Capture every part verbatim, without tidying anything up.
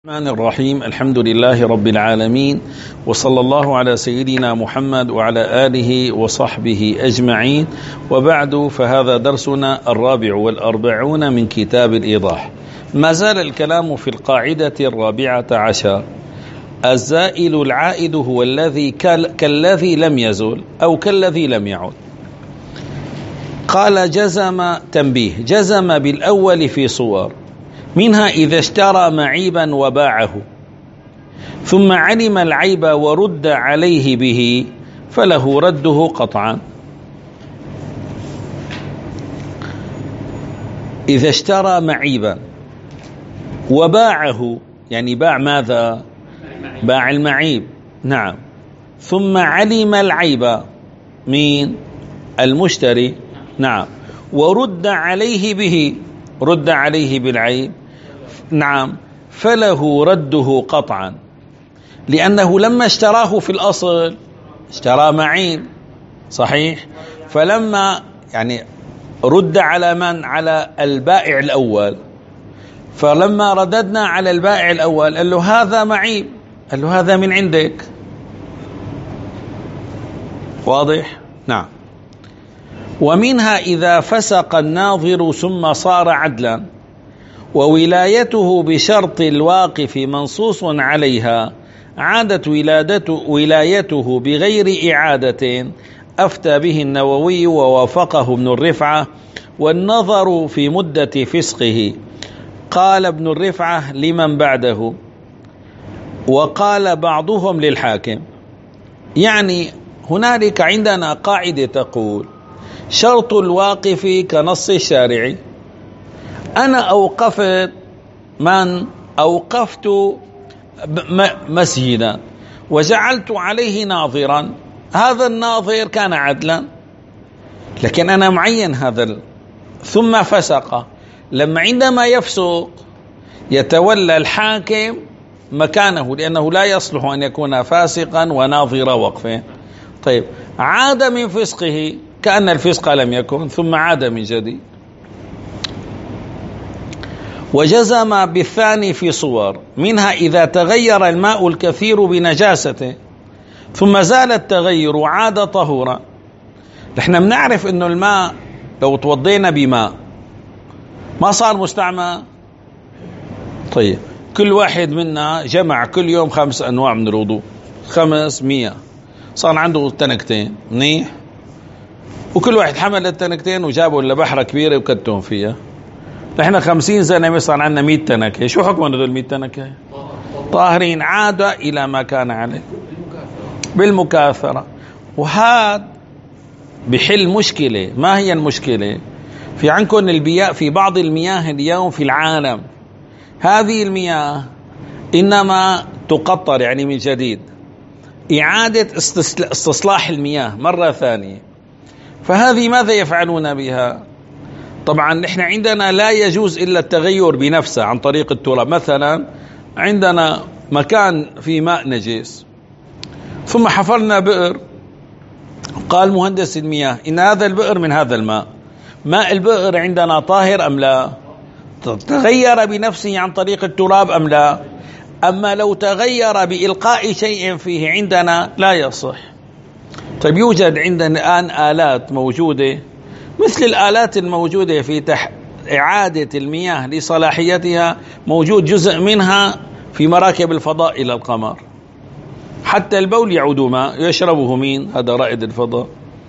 الرحمن الرحيم. الحمد لله رب العالمين، وصلى الله على سيدنا محمد وعلى آله وصحبه أجمعين، وبعد، فهذا درسنا الرابع والأربعون من كتاب الإيضاح. ما زال الكلام في القاعدة الرابعة عشر: الزائل العائد هو الذي كالذي لم يزل أو كالذي لم يعد. قال: جزم تنبيه جزم بالأول في صور، منها إذا اشترى معيبا وباعه ثم علم العيب ورد عليه به فله رده قطعا. إذا اشترى معيبا وباعه، يعني باع ماذا؟ باع المعيب، نعم. ثم علم العيب، مين؟ المشتري، نعم. ورد عليه به، رد عليه بالعيب، نعم، فله رده قطعا، لأنه لما اشتراه في الأصل اشترى معيب، صحيح؟ فلما يعني رد على من؟ على البائع الأول، فلما رددنا على البائع الأول قال له هذا معيب، قال له هذا من عندك، واضح؟ نعم. ومنها إذا فسق الناظر ثم صار عدلا وولايته بشرط الواقف منصوص عليها، عادت ولادته ولايته بغير إعادة، أفتى به النووي ووافقه ابن الرفعة، والنظر في مدة فسقه. قال ابن الرفعة لمن بعده، وقال بعضهم للحاكم. يعني هنالك عندنا قاعدة تقول: شرط الواقف كنص الشارع. أنا أوقفت من؟ أوقفت مسجدا وجعلت عليه ناظرا، هذا الناظر كان عدلا، لكن أنا معين هذا ال... ثم فسق. لما عندما يفسق يتولى الحاكم مكانه، لأنه لا يصلح أن يكون فاسقا وناظر وقفه. طيب، عاد من فسقه كأن الفسق لم يكن، ثم عاد من جديد. وجزم بالثاني في صور، منها إذا تغير الماء الكثير بنجاسته ثم زال التغير وعاد طهورا. نحن بنعرف إنه الماء لو توضينا بماء ما صار مستعمل. طيب، كل واحد منا جمع كل يوم خمس أنواع من الوضوء، خمس مية، صار عنده تنكتين، منيح. وكل واحد حمل التنكتين وجابوا لبحرة كبيرة وكتهم فيها. نحن خمسين سنة صار عندنا مئة تنكة، شو حكم هذول مئة تنكة؟ طاهرين، عاد إلى ما كان عليه بالمكاثرة. وهذا بحل مشكلة. ما هي المشكلة؟ في عندكم البياء في بعض المياه اليوم في العالم، هذه المياه إنما تقطر، يعني من جديد، إعادة استصلاح المياه مرة ثانية. فهذه ماذا يفعلون بها؟ طبعا نحن عندنا لا يجوز إلا التغير بنفسه عن طريق التراب. مثلا عندنا مكان في ماء نجس ثم حفرنا بئر، قال مهندس المياه إن هذا البئر من هذا الماء، ماء البئر عندنا طاهر أم لا؟ تغير بنفسه عن طريق التراب أم لا؟ أما لو تغير بإلقاء شيء فيه عندنا لا يصح. طيب، يوجد عندنا الآن آلات موجودة مثل الآلات الموجودة في تح... إعادة المياه لصلاحيتها، موجود جزء منها في مراكب الفضاء إلى القمر، حتى البول يعود ماء يشربه مين؟ هذا رائد الفضاء.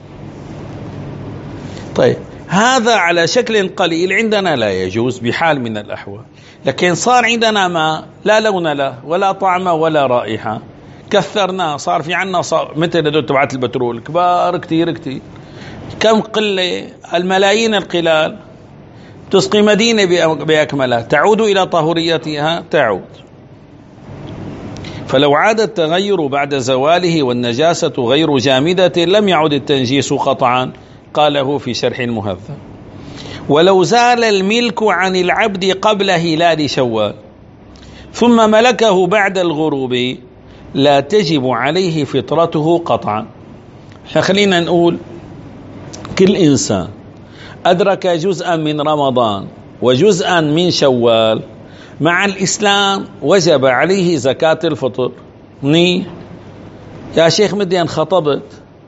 طيب، هذا على شكل قليل عندنا لا يجوز بحال من الأحوال، لكن صار عندنا ماء لا لون له ولا طعم ولا رائحة، كثرناه، صار في عنا صار مثل هذول تبعات البترول كبار كتير كتير. كم قلة؟ الملايين القلال تسقي مدينة بأكملها، تعود إلى طهوريتها، تعود. فلو عاد التغير بعد زواله والنجاسة غير جامدة لم يعد التنجيس قطعا، قاله في شرح المهذب. ولو زال الملك عن العبد قبل هلال شوال ثم ملكه بعد الغروب لا تجب عليه فطرته قطعا. خلينا نقول كل إنسان أدرك جزءا من رمضان وجزءا من شوال، مع الإسلام وجب عليه زكاة الفطر. ني يا شيخ مدين خطبت،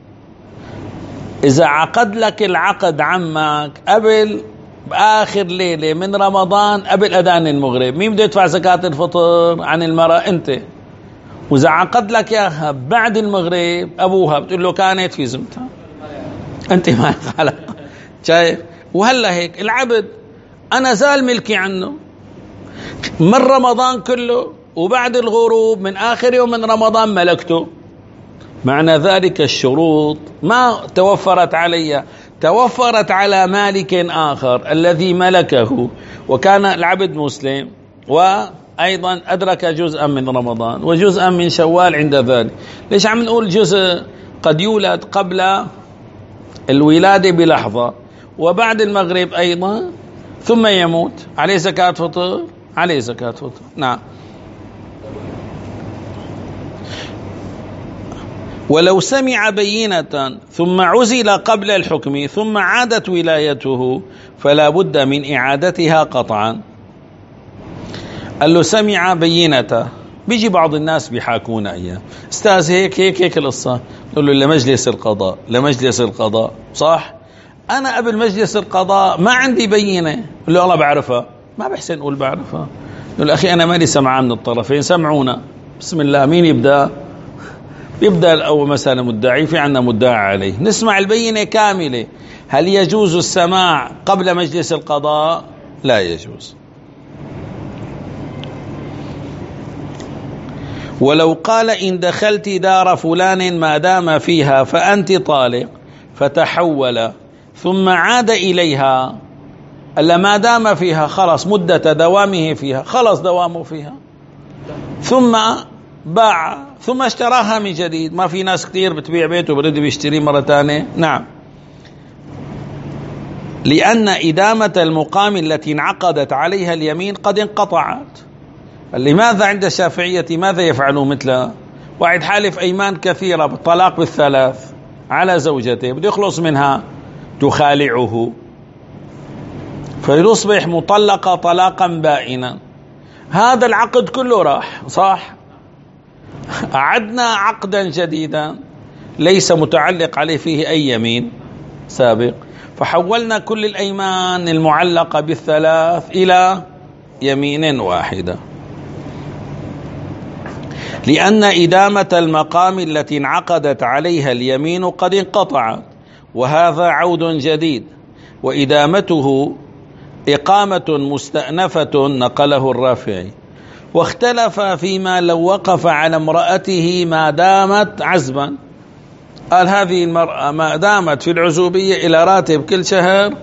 إذا عقد لك العقد عمك قبل بآخر ليلة من رمضان قبل أذان المغرب، مين بده يدفع زكاة الفطر عن المرأة؟ أنت. وإذا عقد لك ياها بعد المغرب أبوها، بتقول له كانت في زمتها، أنت ما خلق. شايف؟ وهلا هيك العبد أنا زال ملكي عنه من رمضان كله، وبعد الغروب من آخر يوم من رمضان ملكته. معنى ذلك الشروط ما توفرت علي، توفرت على مالك آخر الذي ملكه وكان العبد مسلم، وأيضا أدرك جزءا من رمضان وجزءا من شوال عند ذلك. ليش عم نقول جزء؟ قد يولد قبل الولادة بلحظة وبعد المغرب أيضا ثم يموت، عليه زكاة فطر؟ عليه زكاة فطر. نعم. ولو سمع بينة ثم عزل قبل الحكم ثم عادت ولايته فلا بد من إعادتها قطعا. قال له سمع بينة، بيجي بعض الناس بيحاكونا إياه، استاذ هيك هيك هيك القصة، نقول له لمجلس القضاء، لمجلس القضاء. صح؟ أنا قبل مجلس القضاء ما عندي بينة، قل له والله بعرفها، ما بحسن أقول بعرفها. نقول أخي أنا مالي سمعان من الطرفين، سمعونا. بسم الله، مين يبدأ؟ يبدأ الأول مثلا مدعي، في عنا مدعي عليه، نسمع البينة كاملة. هل يجوز السماع قبل مجلس القضاء؟ لا يجوز. ولو قال إن دخلت دار فلان ما دام فيها فأنت طالق، فتحول ثم عاد إليها، ألا ما دام فيها خلص مدة دوامه فيها، خلص دوامه فيها، ثم باع ثم اشتراها من جديد. ما في ناس كتير بتبيع بيته وبرد بيشتري مرة تانية؟ نعم. لأن إدامة المقام التي انعقدت عليها اليمين قد انقطعت. لماذا عند الشافعية ماذا يفعلون؟ مثل واحد حالف أيمان كثيرة بالطلاق بالثلاث على زوجته، بده يخلص منها، تخالعه فيصبح مطلقة طلاقا بائنا، هذا العقد كله راح. صح؟ أعدنا عقدا جديدا ليس متعلق عليه فيه أي يمين سابق، فحولنا كل الأيمان المعلقة بالثلاث إلى يمين واحدة. لأن إدامة المقام التي انعقدت عليها اليمين قد انقطعت، وهذا عود جديد، وإدامته إقامة مستأنفة، نقله الرافعي. واختلف فيما لو وقف على امرأته ما دامت عزبا، قال هذه المرأة ما دامت في العزوبية إلى راتب كل شهر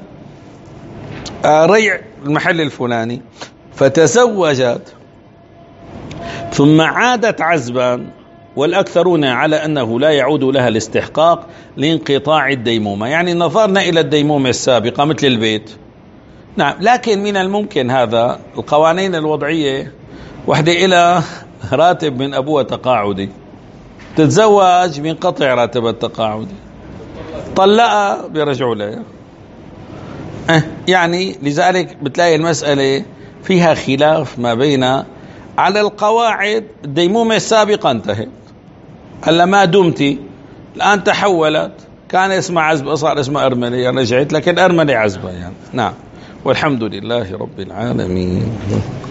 ريع المحل الفلاني، فتزوجت ثم عادت عزبا، والأكثرون على أنه لا يعود لها الاستحقاق لانقطاع الديمومة، يعني نظرنا إلى الديمومة السابقة مثل البيت. نعم. لكن من الممكن هذا القوانين الوضعية، وحدة إلى راتب من أبوها تقاعدي، تتزوج بينقطع راتب التقاعدي، طلقها بيرجعوا لها. أه يعني لذلك بتلاقي المسألة فيها خلاف ما بين، على القواعد الديمومة السابقة انتهت، هلا ما دمتي الآن تحولت، كان اسمها عزبة صار اسمها أرملة، رجعت لكن أرملة عزبة يعني. نعم. والحمد لله رب العالمين.